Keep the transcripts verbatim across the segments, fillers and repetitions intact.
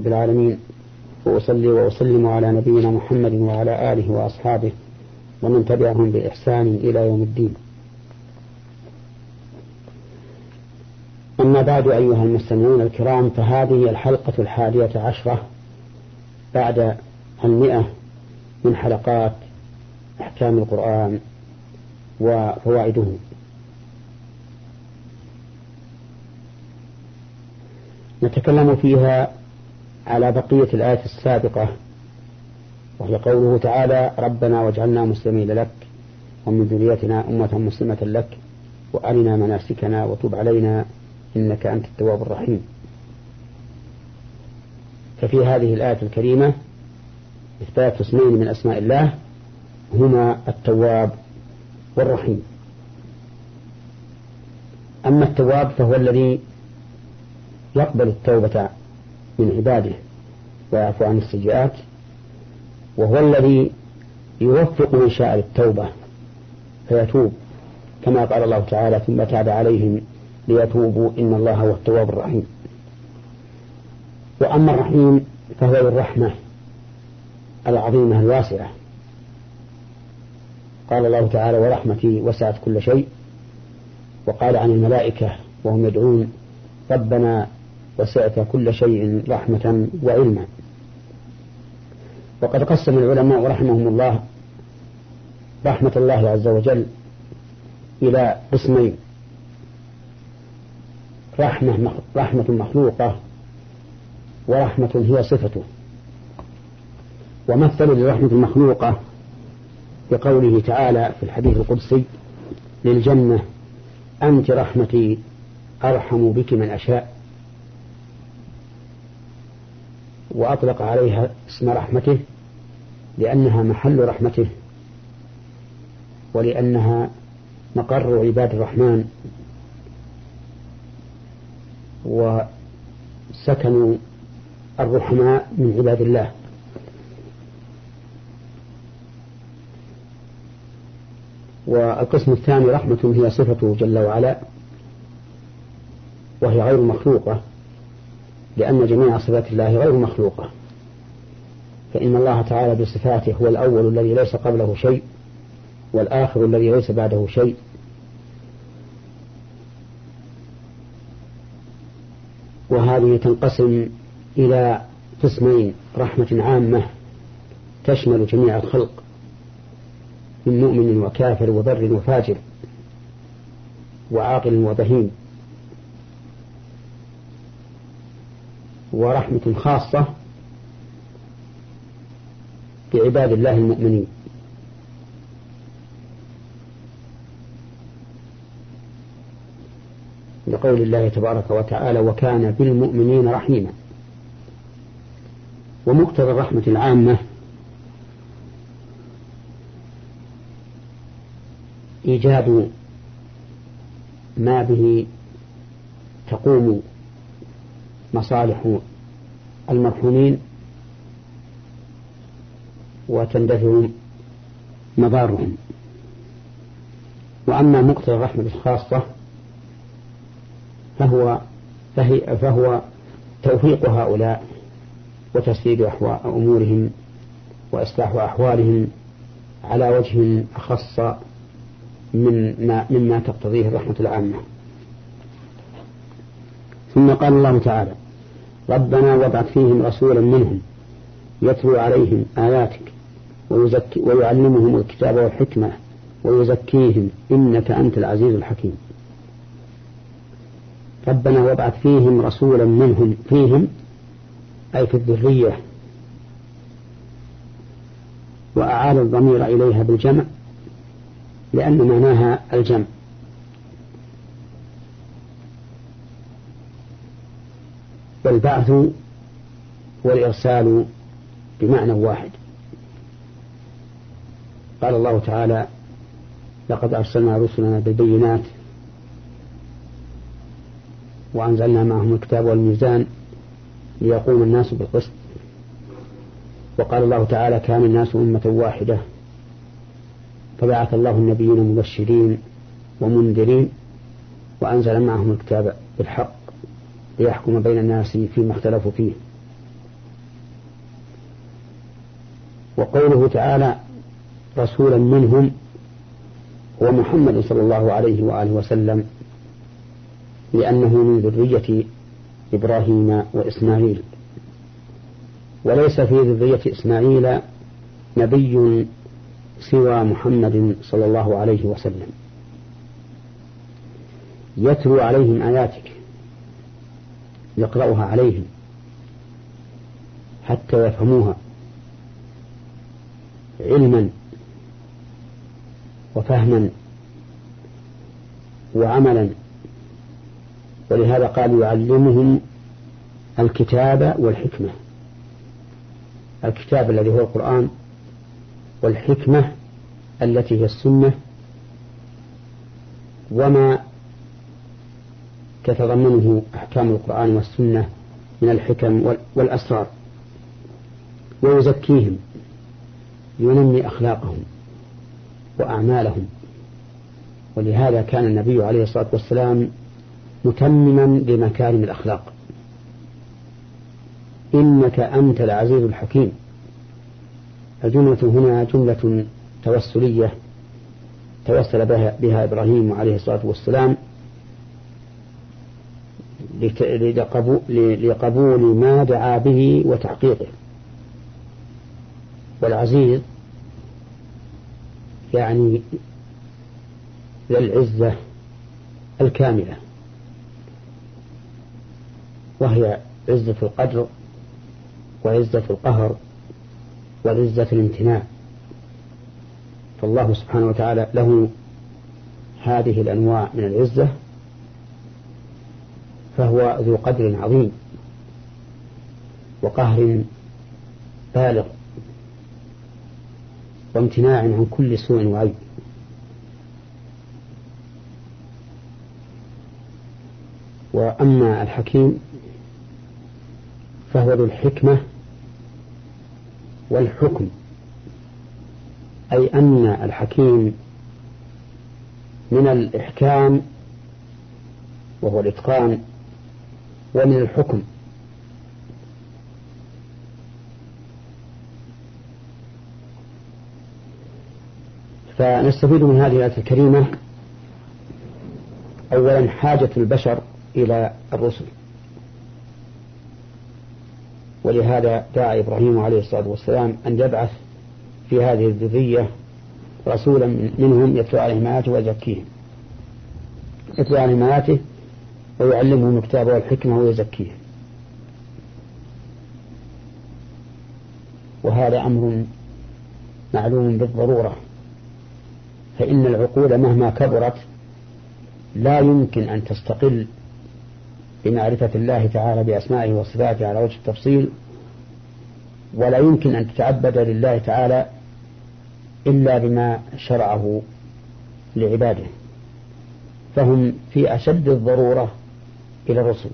بالعالمين، وأصلي وأسلم على نبينا محمد وعلى آله وأصحابه ومن تبعهم بإحسان إلى يوم الدين. أما بعد، أيها المستمعون الكرام، فهذه الحلقة الحادية عشرة بعد المئة من حلقات أحكام القرآن وفوائده. نتكلم فيها على بقية الآية السابقة، وهي قوله تعالى: ربنا واجعلنا مسلمين لك ومن ذريتنا أمة مسلمة لك وأرنا مناسكنا وتب علينا إنك أنت التواب الرحيم. ففي هذه الآية الكريمة إثبات اسمين من أسماء الله هما التواب والرحيم. أما التواب فهو الذي يقبل التوبة من عباده ويعفو عن السيئات، وهو الذي يوفق من شاء التوبة فيتوب، كما قال الله تعالى: ثم تاب عليهم ليتوبوا إن الله هو التواب الرحيم. وأما الرحيم فهو الرحمة العظيمة الواسعة. قال الله تعالى: ورحمتي وسعت كل شيء. وقال عن الملائكة وهم يدعون: ربنا وسعت كل شيء رحمة وعلما. وقد قسم العلماء رحمهم الله رحمة الله عز وجل إلى قسمين: رحمة رحمة مخلوقة ورحمة هي صفته. ومثل للرحمة المخلوقة بقوله تعالى في الحديث القدسي للجنة: أنت رحمتي أرحم بك من أشاء. وأطلق عليها اسم رحمته لأنها محل رحمته، ولأنها مقر عباد الرحمن وسكن الرحماء من عباد الله. والقسم الثاني رحمة هي صفته جل وعلا، وهي غير مخلوقة، لأن جميع صفات الله غير مخلوقة. فإن الله تعالى بصفاته هو الأول الذي ليس قبله شيء، والآخر الذي ليس بعده شيء. وهذه تنقسم إلى قسمين: رحمة عامة تشمل جميع الخلق من مؤمن وكافر وبر وفاجر وعاقل وبهيم. ورحمة خاصة بعباد الله المؤمنين. لقول الله تبارك وتعالى: وكان بالمؤمنين رحيما. ومقتضى الرحمة العامة إيجاد ما به تقوم مصالح المرحومين وتندفع مضارهم. وأما مقتضى الرحمة الخاصة فهو, فهي فهو توفيق هؤلاء وتسديد أمورهم وإصلاح أحوالهم على وجه أخص مما, مما تقتضيه الرحمة العامة. ثم قال الله تعالى: ربنا وابعث فيهم رسولا منهم يتلو عليهم آياتك ويزكي ويعلمهم الكتاب والحكمة ويزكيهم إنك أنت العزيز الحكيم. ربنا وابعث فيهم رسولا منهم، فيهم أي في الذرية، وأعاد الضمير إليها بالجمع لأن معناها الجمع. والبعث والإرسال بمعنى واحد. قال الله تعالى: لقد أرسلنا رسلنا بالبينات وأنزلنا معهم الكتاب والميزان ليقوم الناس بالقسط. وقال الله تعالى: كان الناس أمة واحدة فبعث الله النبيين مبشرين ومنذرين وأنزل معهم الكتاب بالحق ليحكم بين الناس فيما اختلفوا فيه. وقوله تعالى رسولا منهم هو محمد صلى الله عليه وآله وسلم، لأنه من ذرية إبراهيم وإسماعيل، وليس في ذرية إسماعيل نبي سوى محمد صلى الله عليه وسلم، يتلو عليهم آياتك، يقرأها عليهم حتى يفهموها علما وفهما وعملا. ولهذا قال يعلمهم الكتاب والحكمة، الكتاب الذي هو القرآن، والحكمة التي هي السنة، وما تتضمنه أحكام القرآن والسنة من الحكم والأسرار، ويزكيهم، ينمي أخلاقهم وأعمالهم. ولهذا كان النبي عليه الصلاة والسلام متمما بمكارم الأخلاق. إنك أنت العزيز الحكيم، الجملة هنا جملة توسلية توسل بها, بها إبراهيم عليه الصلاة والسلام لقبول ما دعا به وتحقيقه. والعزيز يعني للعزة الكاملة، وهي عزة القدر وعزة القهر وعزة الامتناع. فالله سبحانه وتعالى له هذه الأنواع من العزة، فهو ذو قدر عظيم وقهر بالغ وامتناع عن كل سوء وعيب. وأما الحكيم فهو ذو الحكمة والحكم، أي أن الحكيم من الإحكام وهو الإتقان، ومن الحكم فنستفيد من هذه الآية الكريمة أولا حاجة البشر إلى الرسل، ولهذا دعا إبراهيم عليه الصلاة والسلام أن يبعث في هذه الذرية رسولا منهم يتلو عليهم آياته ويزكيهم، يتلو عليهم آياته ويعلمهم الكتاب والحكمة ويزكيهم. وهذا أمر معلوم بالضرورة، فإن العقول مهما كبرت لا يمكن أن تستقل بمعرفة الله تعالى بأسمائه وصفاته على وجه التفصيل، ولا يمكن أن تتعبد لله تعالى إلا بما شرعه لعباده، فهم في أشد الضرورة إلى الرسل.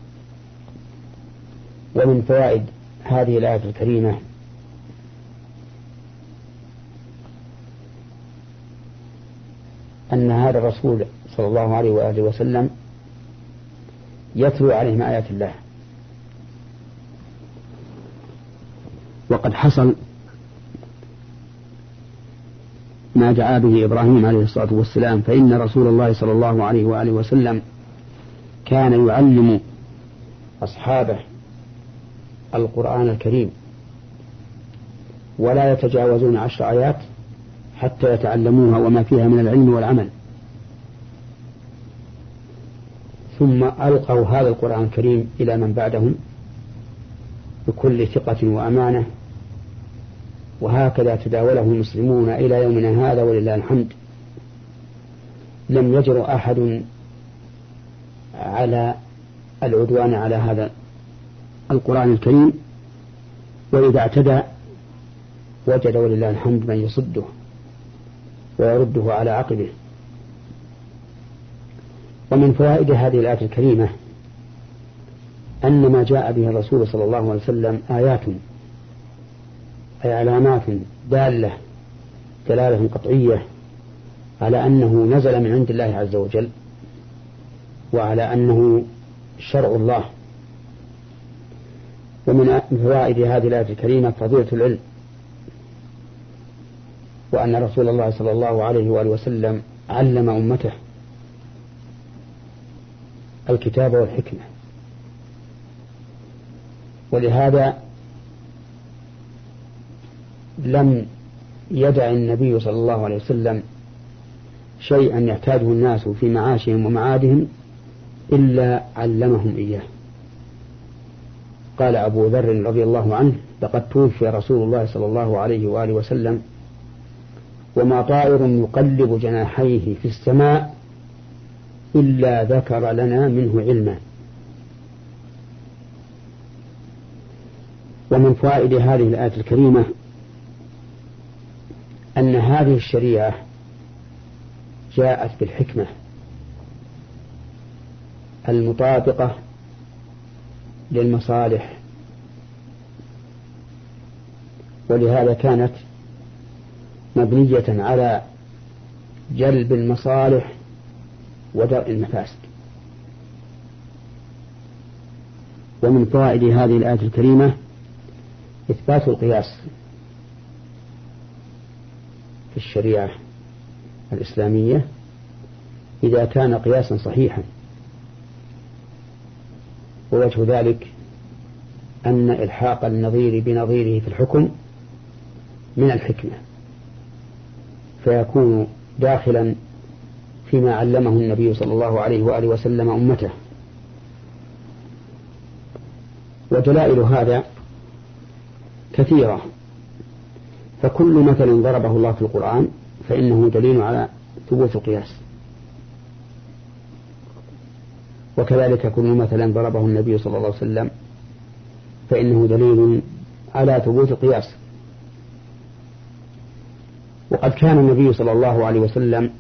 ومن فوائد هذه الآية الكريمة أن هذا الرسول صلى الله عليه وآله وسلم يتلو عليهم آيات الله، وقد حصل ما دعا به إبراهيم عليه الصلاة والسلام، فإن رسول الله صلى الله عليه وآله وسلم كان يعلم أصحابه القرآن الكريم ولا يتجاوزون عشر آيات حتى يتعلموها وما فيها من العلم والعمل، ثم ألقوا هذا القرآن الكريم إلى من بعدهم بكل ثقة وأمانة، وهكذا تداوله المسلمون إلى يومنا هذا ولله الحمد. لم يجر أحد على العدوان على هذا القرآن الكريم، وإذا اعتدى وجد ولله الحمد من يصده ويرده على عقبه. ومن فوائد هذه الآية الكريمة أن ما جاء به الرسول صلى الله عليه وسلم آيات أي علامات دالة دلالة قطعية على أنه نزل من عند الله عز وجل، وعلى أنه شرع الله. ومن فوائد هذه الآية الكريمة فضيلة العلم، وأن رسول الله صلى الله عليه وآله وسلم علم أمته الكتاب والحكمة. ولهذا لم يدع النبي صلى الله عليه وسلم شيئا يحتاجه الناس في معاشهم ومعادهم إلا علمهم إياه. قال أبو ذر رضي الله عنه: لقد توفي رسول الله صلى الله عليه وآله وسلم وما طائر يقلب جناحيه في السماء إلا ذكر لنا منه علما. ومن فوائد هذه الآية الكريمة أن هذه الشريعة جاءت بالحكمة المطابقة للمصالح، ولهذا كانت مبنية على جلب المصالح ودرء المفاسد. ومن فوائد هذه الآية الكريمة إثبات القياس في الشريعة الإسلامية إذا كان قياسا صحيحا. ووجه ذلك أن إلحاق النظير بنظيره في الحكم من الحكمة، فيكون داخلا فيما علمه النبي صلى الله عليه وآله وسلم أمته. ودلائل هذا كثيرة، فكل مثل ضربه الله في القرآن فإنه دليل على ثبوت القياس، وكذلك كل مثل ضربه النبي صلى الله عليه وسلم فإنه دليل على ثبوت القياس. وقد كان النبي صلى الله عليه وسلم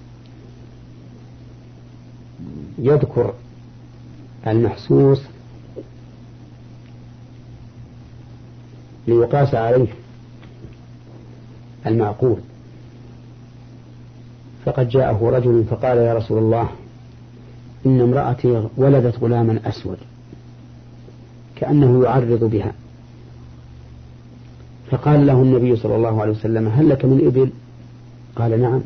يذكر المحسوس ليقاس عليه المعقول. فقد جاءه رجل فقال: يا رسول الله، إن امرأتي ولدت غلاما أسود كأنه يعرض بها. فقال له النبي صلى الله عليه وسلم: هل لك من إبل؟ قال: نعم.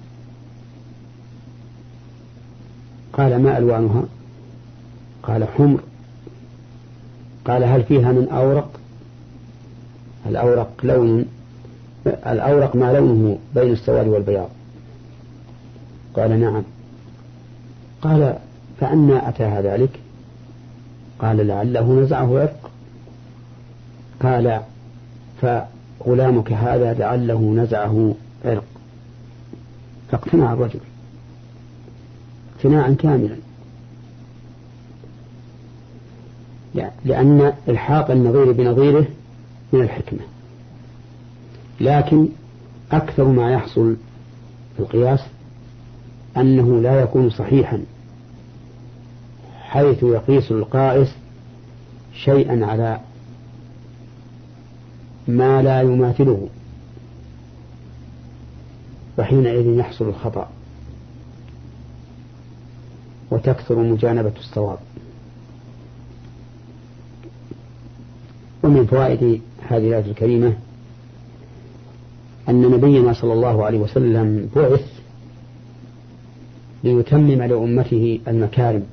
قال: ما ألوانها؟ قال: حمر. قال: هل فيها من أورق؟ الأورق لون الأورق ما لونه بين السواد والبياض. قال: نعم. قال: فأنا أتاها ذلك؟ قال: لعله نزعه عرق. قال: فغلامك هذا لعله نزعه عرق. فاقتنع الرجل اقتناعا كاملا، لأن إلحاق النظير بنظيره من الحكمة. لكن أكثر ما يحصل في القياس أنه لا يكون صحيحا، حيث يقيس القائس شيئا على ما لا يماثله، وحينئذ يحصل الخطأ وتكثر مجانبة الصواب. ومن فوائد هذه الآية الكريمة أن نبينا صلى الله عليه وسلم بعث ليتمم لأمته المكارم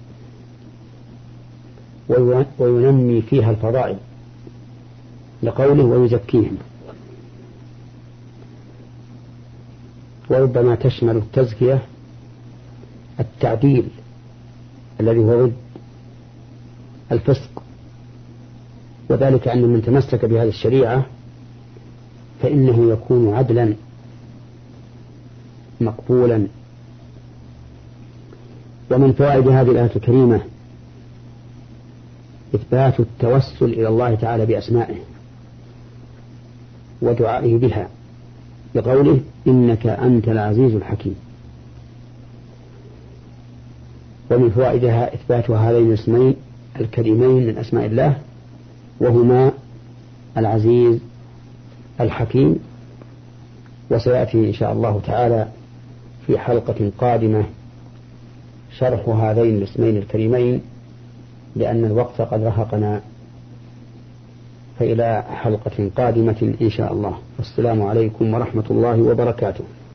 وينمي فيها الفضائل، لقوله: ويزكيهم. وربما تشمل التزكية التعديل الذي هو ضد الفسق، وذلك أن من تمسك بهذه الشريعة فإنه يكون عدلا مقبولا. ومن فوائد هذه الآية الكريمة إثبات التوسل إلى الله تعالى بأسمائه ودعائه بها، بقوله: إنك أنت العزيز الحكيم. ومن فوائدها إثبات هذين الاسمين الكريمين من أسماء الله، وهما العزيز الحكيم. وسيأتي إن شاء الله تعالى في حلقة قادمة شرح هذين الاسمين الكريمين، لأن الوقت قد رهقنا فإلى حلقة قادمة إن شاء الله. والسلام عليكم ورحمة الله وبركاته.